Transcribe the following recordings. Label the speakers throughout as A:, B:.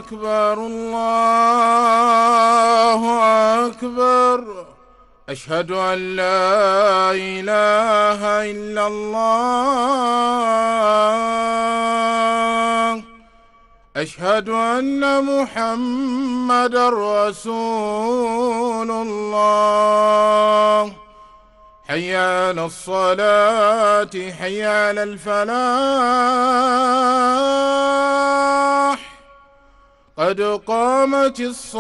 A: أكبر الله أكبر. أشهد أن لا إله إلا الله. أشهد أن محمدًا رسول الله. حي على الصلاة، حي على الفلاح. قد قامت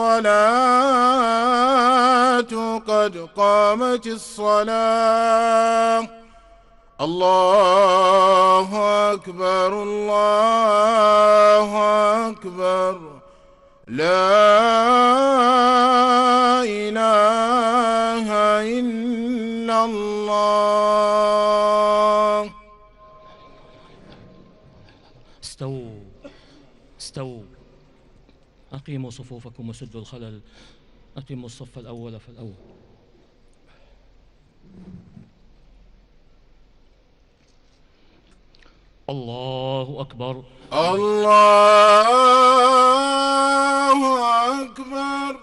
A: الصلاة، قد قامت الصلاة. الله أكبر الله أكبر. لا إله إلا الله.
B: استووا استووا، أقيموا صفوفكم وسدوا الخلل. أقيموا الصف الأول فالأول. الله أكبر
A: الله أكبر.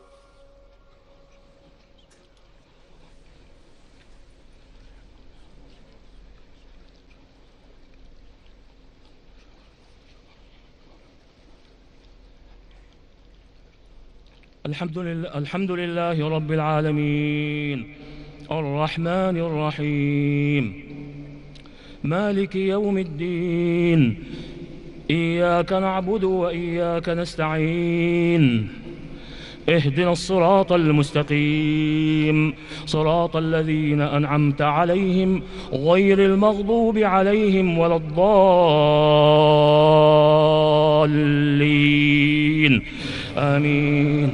B: الحمد لله رب العالمين، الرحمن الرحيم، مالك يوم الدين. إياك نعبد وإياك نستعين. اهدنا الصراط المستقيم، صراط الذين أنعمت عليهم غير المغضوب عليهم ولا الضالين. آمين.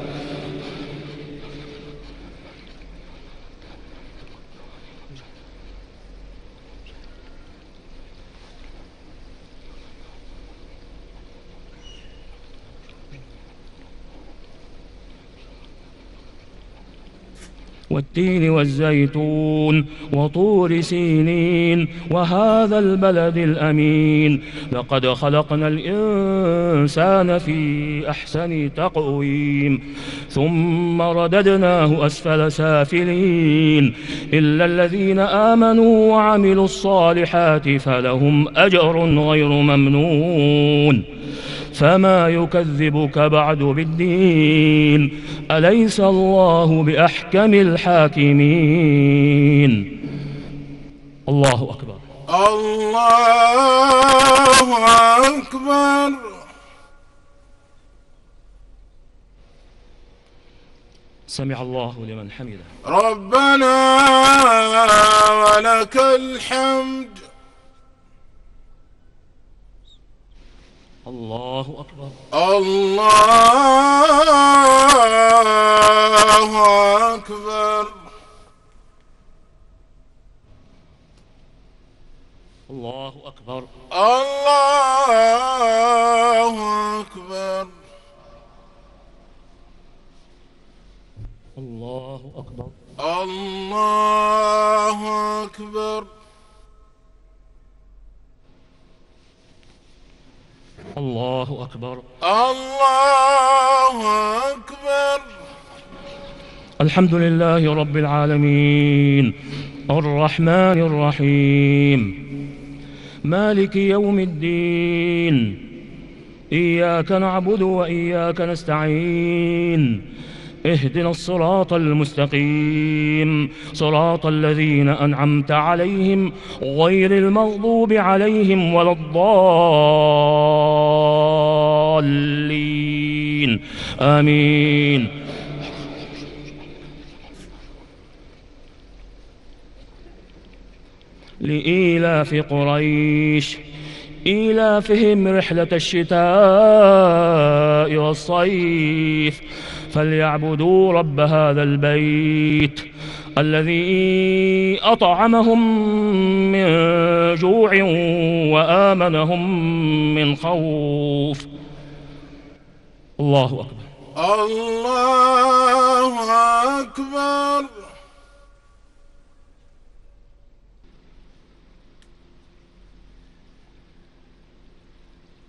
B: والتين والزيتون وطور سينين وهذا البلد الأمين. لقد خلقنا الإنسان في أحسن تقويم ثم رددناه أسفل سافلين إلا الذين آمنوا وعملوا الصالحات فلهم أجر غير ممنون. فما يكذبك بعد بالدين؟ أليس الله بأحكم الحاكمين؟ الله أكبر
A: الله أكبر.
B: سمع الله لمن حمده.
A: ربنا ولك الحمد.
B: الله أكبر
A: الله أكبر.
B: الله أكبر
A: الله أكبر.
B: الله أكبر
A: الله أكبر.
B: الله أكبر
A: الله أكبر.
B: الحمد لله رب العالمين، الرحمن الرحيم، مالك يوم الدين. إياك نعبد وإياك نستعين. اهدنا الصراط المستقيم، صراط الذين أنعمت عليهم غير المغضوب عليهم ولا الضالين. آمين. لإيلاف قريش إيلافهم رحلة الشتاء والصيف فليعبدوا رب هذا البيت الذي أطعمهم من جوع وآمنهم من خوف. الله أكبر
A: الله أكبر.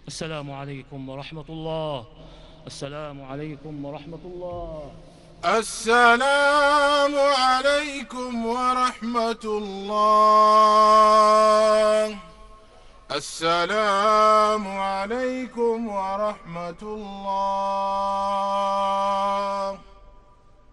B: السلام عليكم ورحمة الله. السلام عليكم ورحمة الله.
A: السلام عليكم ورحمة الله. السلام عليكم ورحمة الله.